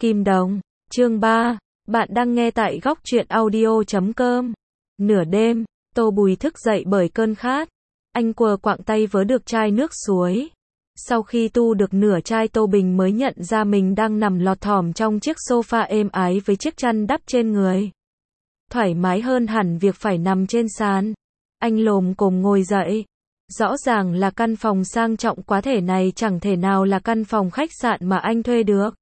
Kim Đồng, chương 3, bạn đang nghe tại góc truyện audio.com. Nửa đêm, Tô Bùi thức dậy bởi cơn khát. Anh quờ quạng tay vớ được chai nước suối. Sau khi tu được nửa chai, Tô Bình mới nhận ra mình đang nằm lọt thỏm trong chiếc sofa êm ái với chiếc chăn đắp trên người. Thoải mái hơn hẳn việc phải nằm trên sàn. Anh lồm cồm ngồi dậy. Rõ ràng là căn phòng sang trọng quá thể này chẳng thể nào là căn phòng khách sạn mà anh thuê được.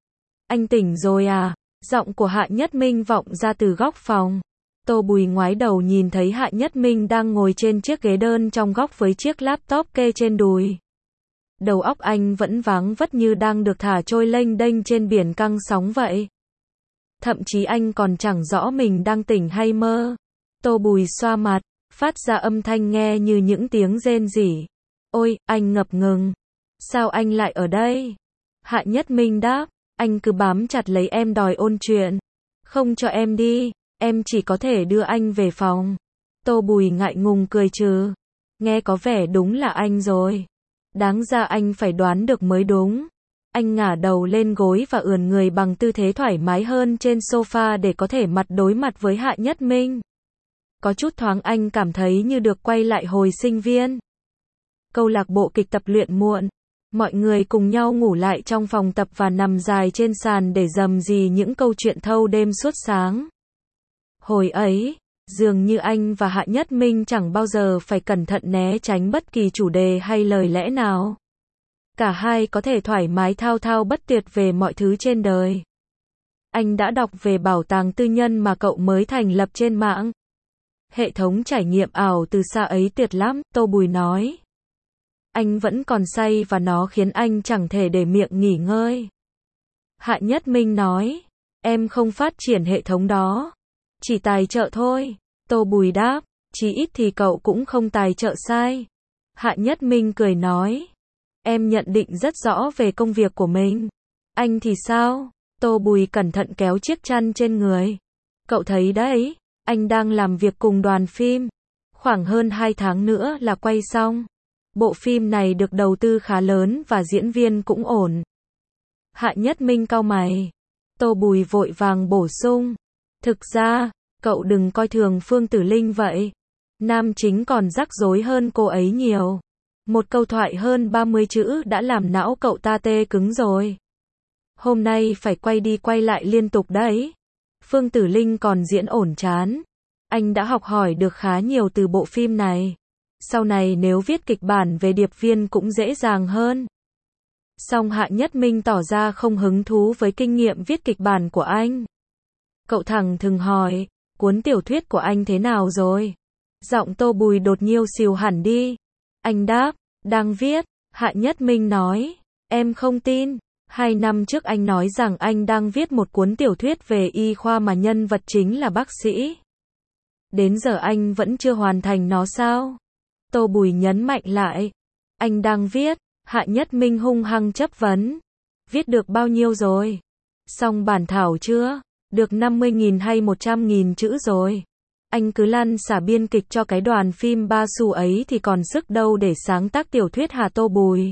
Anh tỉnh rồi à? Giọng của Hạ Nhất Minh vọng ra từ góc phòng. Tô Bùi ngoái đầu nhìn thấy Hạ Nhất Minh đang ngồi trên chiếc ghế đơn trong góc với chiếc laptop kê trên đùi. Đầu óc anh vẫn váng vất như đang được thả trôi lênh đênh trên biển căng sóng vậy. Thậm chí anh còn chẳng rõ mình đang tỉnh hay mơ. Tô Bùi xoa mặt, phát ra âm thanh nghe như những tiếng rên rỉ. Ôi, anh ngập ngừng. Sao anh lại ở đây? Hạ Nhất Minh đáp, anh cứ bám chặt lấy em đòi ôn chuyện. Không cho em đi, em chỉ có thể đưa anh về phòng. Tô Bùi ngại ngùng cười trừ. Nghe có vẻ đúng là anh rồi. Đáng ra anh phải đoán được mới đúng. Anh ngả đầu lên gối và ườn người bằng tư thế thoải mái hơn trên sofa để có thể mặt đối mặt với Hạ Nhất Minh. Có chút thoáng anh cảm thấy như được quay lại hồi sinh viên. Câu lạc bộ kịch tập luyện muộn. Mọi người cùng nhau ngủ lại trong phòng tập và nằm dài trên sàn để rầm rì những câu chuyện thâu đêm suốt sáng. Hồi ấy, dường như anh và Hạ Nhất Minh chẳng bao giờ phải cẩn thận né tránh bất kỳ chủ đề hay lời lẽ nào. Cả hai có thể thoải mái thao thao bất tuyệt về mọi thứ trên đời. Anh đã đọc về bảo tàng tư nhân mà cậu mới thành lập trên mạng. Hệ thống trải nghiệm ảo từ xa ấy tuyệt lắm, Tô Bùi nói. Anh vẫn còn say và nó khiến anh chẳng thể để miệng nghỉ ngơi. Hạ Nhất Minh nói, em không phát triển hệ thống đó. Chỉ tài trợ thôi. Tô Bùi đáp, chí ít thì cậu cũng không tài trợ sai. Hạ Nhất Minh cười nói, em nhận định rất rõ về công việc của mình. Anh thì sao? Tô Bùi cẩn thận kéo chiếc chăn trên người. Cậu thấy đấy, anh đang làm việc cùng đoàn phim. Khoảng hơn 2 tháng nữa là quay xong. Bộ phim này được đầu tư khá lớn và diễn viên cũng ổn. Hạ Nhất Minh cau mày. Tô Bùi vội vàng bổ sung. Thực ra, cậu đừng coi thường Phương Tử Linh vậy. Nam chính còn rắc rối hơn cô ấy nhiều. Một câu thoại hơn 30 chữ đã làm não cậu ta tê cứng rồi. Hôm nay phải quay đi quay lại liên tục đấy. Phương Tử Linh còn diễn ổn chán. Anh đã học hỏi được khá nhiều từ bộ phim này. Sau này nếu viết kịch bản về điệp viên cũng dễ dàng hơn. Song Hạ Nhất Minh tỏ ra không hứng thú với kinh nghiệm viết kịch bản của anh. Cậu thẳng thừng hỏi, cuốn tiểu thuyết của anh thế nào rồi? Giọng Tô Bùi đột nhiêu xìu hẳn đi. Anh đáp, đang viết. Hạ Nhất Minh nói, em không tin. 2 năm trước anh nói rằng anh đang viết một cuốn tiểu thuyết về y khoa mà nhân vật chính là bác sĩ. Đến giờ anh vẫn chưa hoàn thành nó sao? Tô Bùi nhấn mạnh lại. Anh đang viết. Hạ Nhất Minh hung hăng chất vấn. Viết được bao nhiêu rồi? Xong bản thảo chưa? Được 50.000 hay 100.000 chữ rồi? Anh cứ lăn xả biên kịch cho cái đoàn phim ba xu ấy thì còn sức đâu để sáng tác tiểu thuyết hả Tô Bùi?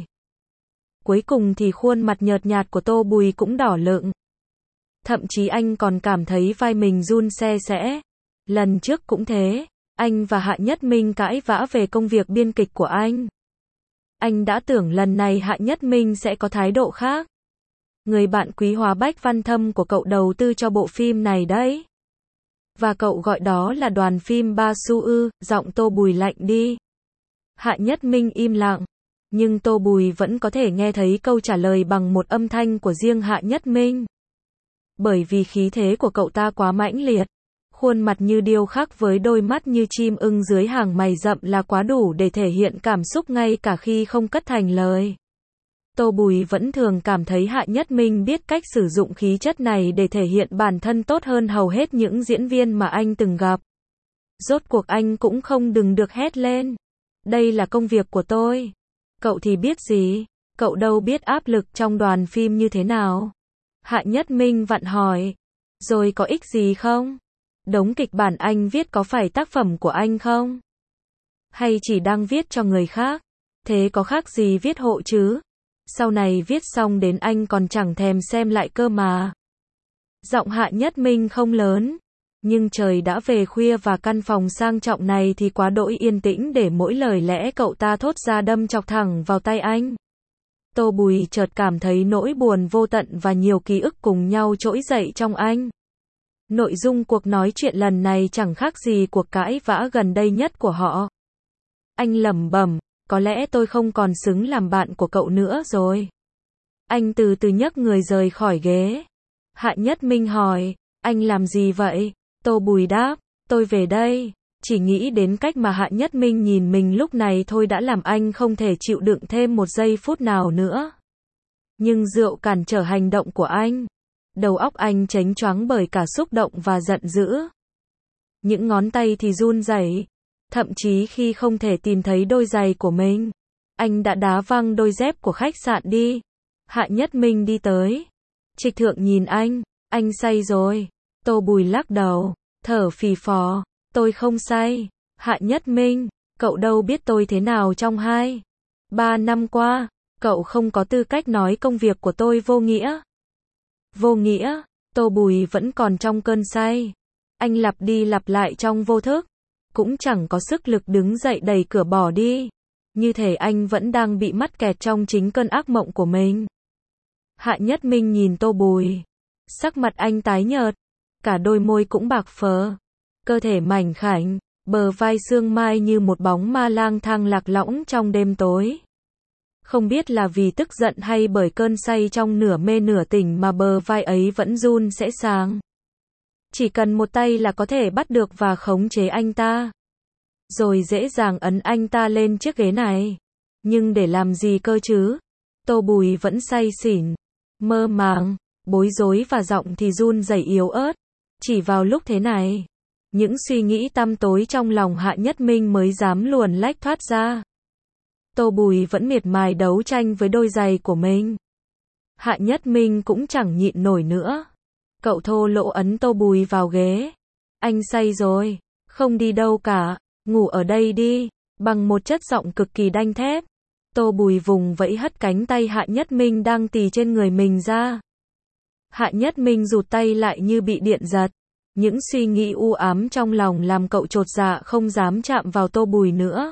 Cuối cùng thì khuôn mặt nhợt nhạt của Tô Bùi cũng đỏ lựng. Thậm chí anh còn cảm thấy vai mình run se sẽ. Lần trước cũng thế, anh và Hạ Nhất Minh cãi vã về công việc biên kịch của anh. Anh đã tưởng lần này Hạ Nhất Minh sẽ có thái độ khác. Người bạn quý hóa Bách Văn Thâm của cậu đầu tư cho bộ phim này đấy. Và cậu gọi đó là đoàn phim ba xu ư? Giọng Tô Bùi lạnh đi. Hạ Nhất Minh im lặng. Nhưng Tô Bùi vẫn có thể nghe thấy câu trả lời bằng một âm thanh của riêng Hạ Nhất Minh. Bởi vì khí thế của cậu ta quá mãnh liệt. Khuôn mặt như điêu khắc với đôi mắt như chim ưng dưới hàng mày rậm là quá đủ để thể hiện cảm xúc ngay cả khi không cất thành lời. Tô Bùi vẫn thường cảm thấy Hạ Nhất Minh biết cách sử dụng khí chất này để thể hiện bản thân tốt hơn hầu hết những diễn viên mà anh từng gặp. Rốt cuộc anh cũng không đừng được hét lên. Đây là công việc của tôi. Cậu thì biết gì? Cậu đâu biết áp lực trong đoàn phim như thế nào? Hạ Nhất Minh vặn hỏi. Rồi có ích gì không? Đống kịch bản anh viết có phải tác phẩm của anh không? Hay chỉ đang viết cho người khác? Thế có khác gì viết hộ chứ? Sau này viết xong đến anh còn chẳng thèm xem lại cơ mà. Giọng Hạ Nhất Minh không lớn, nhưng trời đã về khuya và căn phòng sang trọng này thì quá đỗi yên tĩnh để mỗi lời lẽ cậu ta thốt ra đâm chọc thẳng vào tay anh. Tô Bùi chợt cảm thấy nỗi buồn vô tận và nhiều ký ức cùng nhau trỗi dậy trong anh. Nội dung cuộc nói chuyện lần này chẳng khác gì cuộc cãi vã gần đây nhất của họ. Anh lẩm bẩm, có lẽ tôi không còn xứng làm bạn của cậu nữa rồi. Anh từ từ nhấc người rời khỏi ghế. Hạ Nhất Minh hỏi, anh làm gì vậy? Tô Bùi đáp, tôi về đây. Chỉ nghĩ đến cách mà Hạ Nhất Minh nhìn mình lúc này thôi đã làm anh không thể chịu đựng thêm một giây phút nào nữa. Nhưng rượu cản trở hành động của anh. Đầu óc anh chếnh choáng bởi cả xúc động và giận dữ. Những ngón tay thì run rẩy, thậm chí khi không thể tìm thấy đôi giày của mình, anh đã đá văng đôi dép của khách sạn đi. Hạ Nhất Minh đi tới. Trịch Thượng nhìn anh say rồi. Tô Bùi lắc đầu, thở phì phò, tôi không say. Hạ Nhất Minh, cậu đâu biết tôi thế nào trong 2-3 năm qua, cậu không có tư cách nói công việc của tôi vô nghĩa. Vô nghĩa, Tô Bùi vẫn còn trong cơn say. Anh lặp đi lặp lại trong vô thức, cũng chẳng có sức lực đứng dậy đẩy cửa bỏ đi. Như thể anh vẫn đang bị mắc kẹt trong chính cơn ác mộng của mình. Hạ Nhất Minh nhìn Tô Bùi. Sắc mặt anh tái nhợt, cả đôi môi cũng bạc phơ. Cơ thể mảnh khảnh, bờ vai sương mai như một bóng ma lang thang lạc lõng trong đêm tối. Không biết là vì tức giận hay bởi cơn say trong nửa mê nửa tỉnh mà bờ vai ấy vẫn run sẽ sàng. Chỉ cần một tay là có thể bắt được và khống chế anh ta. Rồi dễ dàng ấn anh ta lên chiếc ghế này. Nhưng để làm gì cơ chứ? Tô Bùi vẫn say xỉn, mơ màng, bối rối và giọng thì run rẩy yếu ớt. Chỉ vào lúc thế này, những suy nghĩ tăm tối trong lòng Hạ Nhất Minh mới dám luồn lách thoát ra. Tô Bùi vẫn miệt mài đấu tranh với đôi giày của mình. Hạ Nhất Minh cũng chẳng nhịn nổi nữa. Cậu thô lỗ ấn Tô Bùi vào ghế. Anh say rồi, không đi đâu cả, ngủ ở đây đi, bằng một chất giọng cực kỳ đanh thép. Tô Bùi vùng vẫy hất cánh tay Hạ Nhất Minh đang tì trên người mình ra. Hạ Nhất Minh rụt tay lại như bị điện giật. Những suy nghĩ u ám trong lòng làm cậu chột dạ không dám chạm vào Tô Bùi nữa.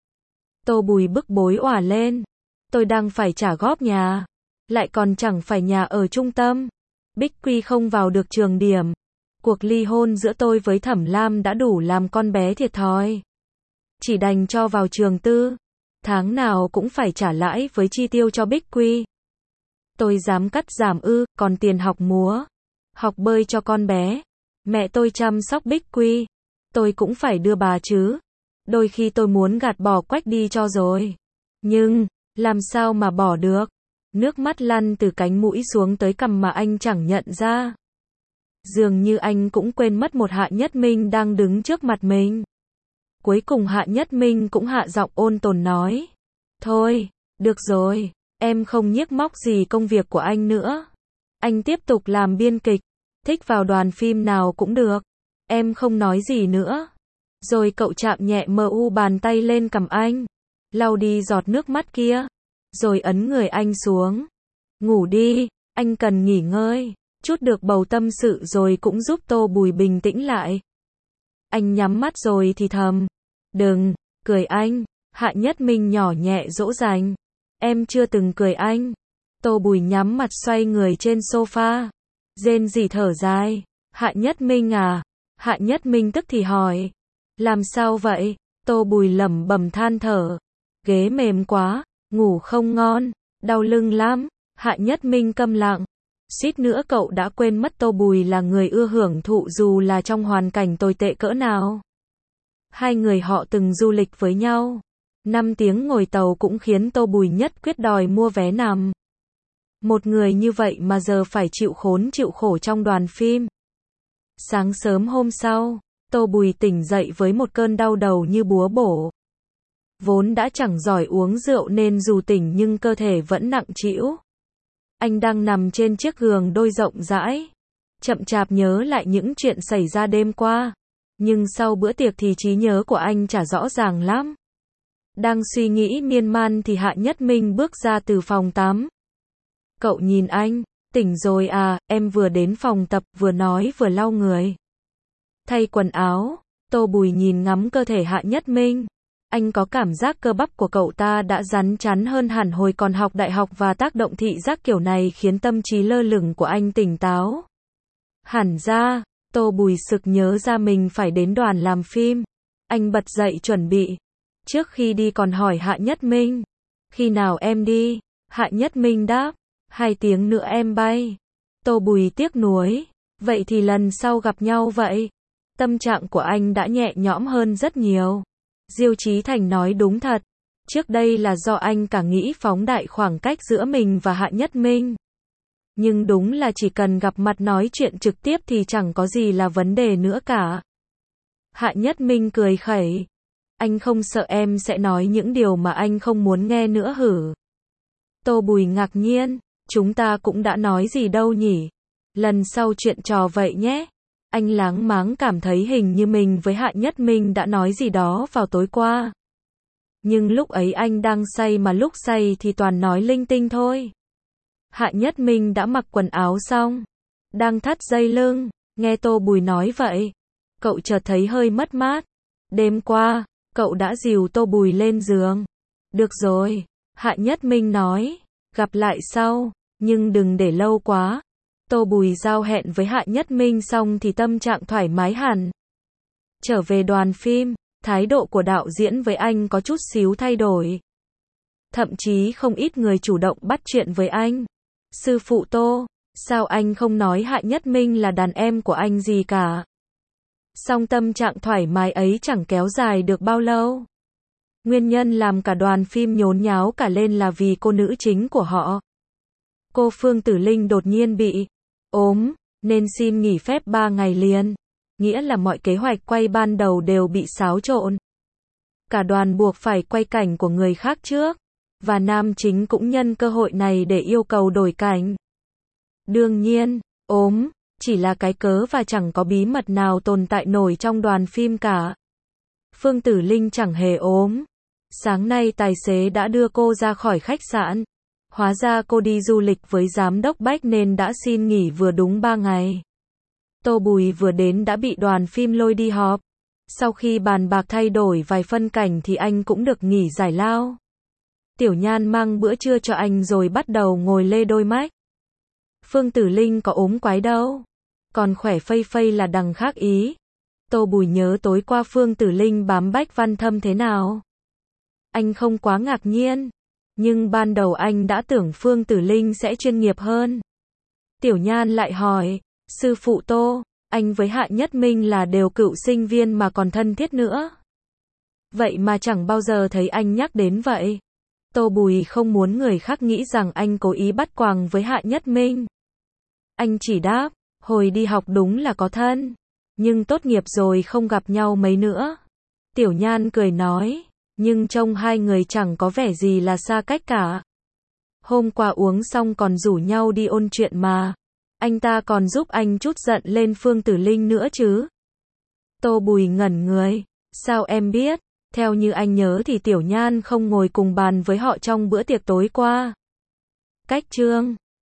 Tô Bùi bức bối òa lên. Tôi đang phải trả góp nhà. Lại còn chẳng phải nhà ở trung tâm. Bích Quy không vào được trường điểm. Cuộc ly hôn giữa tôi với Thẩm Lam đã đủ làm con bé thiệt thòi. Chỉ đành cho vào trường tư. Tháng nào cũng phải trả lãi với chi tiêu cho Bích Quy. Tôi dám cắt giảm còn tiền học múa, học bơi cho con bé. Mẹ tôi chăm sóc Bích Quy. Tôi cũng phải đưa bà chứ. Đôi khi tôi muốn gạt bỏ Quách đi cho rồi. Nhưng, làm sao mà bỏ được? Nước mắt lăn từ cánh mũi xuống tới cằm mà anh chẳng nhận ra. Dường như anh cũng quên mất một Hạ Nhất Minh đang đứng trước mặt mình. Cuối cùng Hạ Nhất Minh cũng hạ giọng ôn tồn nói. Thôi, được rồi, em không nhiếc móc gì công việc của anh nữa. Anh tiếp tục làm biên kịch, thích vào đoàn phim nào cũng được. Em không nói gì nữa. Rồi cậu chạm nhẹ bàn tay lên cằm anh, lau đi giọt nước mắt kia, rồi ấn người anh xuống. Ngủ đi, anh cần nghỉ ngơi. Chút được bầu tâm sự rồi cũng giúp Tô Bùi bình tĩnh lại. Anh nhắm mắt rồi thì thầm. Đừng, cười anh. Hạ Nhất Minh nhỏ nhẹ dỗ dành. Em chưa từng cười anh. Tô Bùi nhắm mặt xoay người trên sofa. Rên rỉ thở dài. Hạ Nhất Minh à? Hạ Nhất Minh tức thì hỏi. Làm sao vậy? Tô Bùi lẩm bẩm than thở. Ghế mềm quá, ngủ không ngon, đau lưng lắm. Hạ Nhất Minh câm lặng. Suýt nữa cậu đã quên mất Tô Bùi là người ưa hưởng thụ dù là trong hoàn cảnh tồi tệ cỡ nào. Hai người họ từng du lịch với nhau. 5 tiếng ngồi tàu cũng khiến Tô Bùi nhất quyết đòi mua vé nằm. Một người như vậy mà giờ phải chịu khốn chịu khổ trong đoàn phim. Sáng sớm hôm sau, Tô Bùi tỉnh dậy với một cơn đau đầu như búa bổ. Vốn đã chẳng giỏi uống rượu nên dù tỉnh nhưng cơ thể vẫn nặng trĩu. Anh đang nằm trên chiếc giường đôi rộng rãi, chậm chạp nhớ lại những chuyện xảy ra đêm qua. Nhưng sau bữa tiệc thì trí nhớ của anh chả rõ ràng lắm. Đang suy nghĩ miên man thì Hạ Nhất Minh bước ra từ phòng tắm. Cậu nhìn anh, Tỉnh rồi à, em vừa đến phòng tập vừa nói vừa lau người. Thay quần áo, Tô Bùi nhìn ngắm cơ thể Hạ Nhất Minh. Anh có cảm giác cơ bắp của cậu ta đã rắn chắn hơn hẳn hồi còn học đại học và tác động thị giác kiểu này khiến tâm trí lơ lửng của anh tỉnh táo. Hẳn ra, Tô Bùi sực nhớ ra mình phải đến đoàn làm phim. Anh bật dậy chuẩn bị. Trước khi đi còn hỏi Hạ Nhất Minh. Khi nào em đi? Hạ Nhất Minh đáp. 2 tiếng nữa em bay. Tô Bùi tiếc nuối. Vậy thì lần sau gặp nhau vậy. Tâm trạng của anh đã nhẹ nhõm hơn rất nhiều. Diêu Chí Thành nói đúng thật. Trước đây là do anh cả nghĩ phóng đại khoảng cách giữa mình và Hạ Nhất Minh. Nhưng đúng là chỉ cần gặp mặt nói chuyện trực tiếp thì chẳng có gì là vấn đề nữa cả. Hạ Nhất Minh cười khẩy. Anh không sợ em sẽ nói những điều mà anh không muốn nghe nữa hử? Tô Bùi ngạc nhiên. Chúng ta cũng đã nói gì đâu nhỉ? Lần sau chuyện trò vậy nhé. Anh láng máng cảm thấy hình như mình với Hạ Nhất Minh đã nói gì đó vào tối qua. Nhưng lúc ấy anh đang say mà lúc say thì toàn nói linh tinh thôi. Hạ Nhất Minh đã mặc quần áo xong. Đang thắt dây lưng. Nghe Tô Bùi nói vậy. Cậu chợt thấy hơi mất mát. Đêm qua, cậu đã dìu Tô Bùi lên giường. Được rồi. Hạ Nhất Minh nói. Gặp lại sau. Nhưng đừng để lâu quá. Tô Bùi giao hẹn với Hạ Nhất Minh xong thì tâm trạng thoải mái hẳn. Trở về đoàn phim, thái độ của đạo diễn với anh có chút xíu thay đổi. Thậm chí không ít người chủ động bắt chuyện với anh. Sư phụ Tô, sao anh không nói Hạ Nhất Minh là đàn em của anh gì cả? Song tâm trạng thoải mái ấy chẳng kéo dài được bao lâu. Nguyên nhân làm cả đoàn phim nhốn nháo cả lên là vì cô nữ chính của họ. Cô Phương Tử Linh đột nhiên bị ốm, nên xin nghỉ phép 3 ngày liền. Nghĩa là mọi kế hoạch quay ban đầu đều bị xáo trộn. Cả đoàn buộc phải quay cảnh của người khác trước. Và nam chính cũng nhân cơ hội này để yêu cầu đổi cảnh. Đương nhiên, ốm, chỉ là cái cớ và chẳng có bí mật nào tồn tại nổi trong đoàn phim cả. Phương Tử Linh chẳng hề ốm. Sáng nay tài xế đã đưa cô ra khỏi khách sạn. Hóa ra cô đi du lịch với giám đốc Bách nên đã xin nghỉ vừa đúng 3 ngày. Tô Bùi vừa đến đã bị đoàn phim lôi đi họp. Sau khi bàn bạc thay đổi vài phân cảnh thì anh cũng được nghỉ giải lao. Tiểu Nhan mang bữa trưa cho anh rồi bắt đầu ngồi lê đôi mách. Phương Tử Linh có ốm quái đâu. Còn khỏe phây phây là đằng khác ý. Tô Bùi nhớ tối qua Phương Tử Linh bám Bách Văn Thâm thế nào. Anh không quá ngạc nhiên. Nhưng ban đầu anh đã tưởng Phương Tử Linh sẽ chuyên nghiệp hơn. Tiểu Nhan lại hỏi, sư phụ Tô, anh với Hạ Nhất Minh là đều cựu sinh viên mà còn thân thiết nữa. Vậy mà chẳng bao giờ thấy anh nhắc đến vậy. Tô Bùi không muốn người khác nghĩ rằng anh cố ý bắt quàng với Hạ Nhất Minh. Anh chỉ đáp, hồi đi học đúng là có thân. Nhưng tốt nghiệp rồi không gặp nhau mấy nữa. Tiểu Nhan cười nói. Nhưng trông hai người chẳng có vẻ gì là xa cách cả. Hôm qua uống xong còn rủ nhau đi ôn chuyện mà. Anh ta còn giúp anh chút giận lên Phương Tử Linh nữa chứ. Tô Bùi ngẩn người. Sao em biết? Theo như anh nhớ thì Tiểu Nhan không ngồi cùng bàn với họ trong bữa tiệc tối qua. Cách chương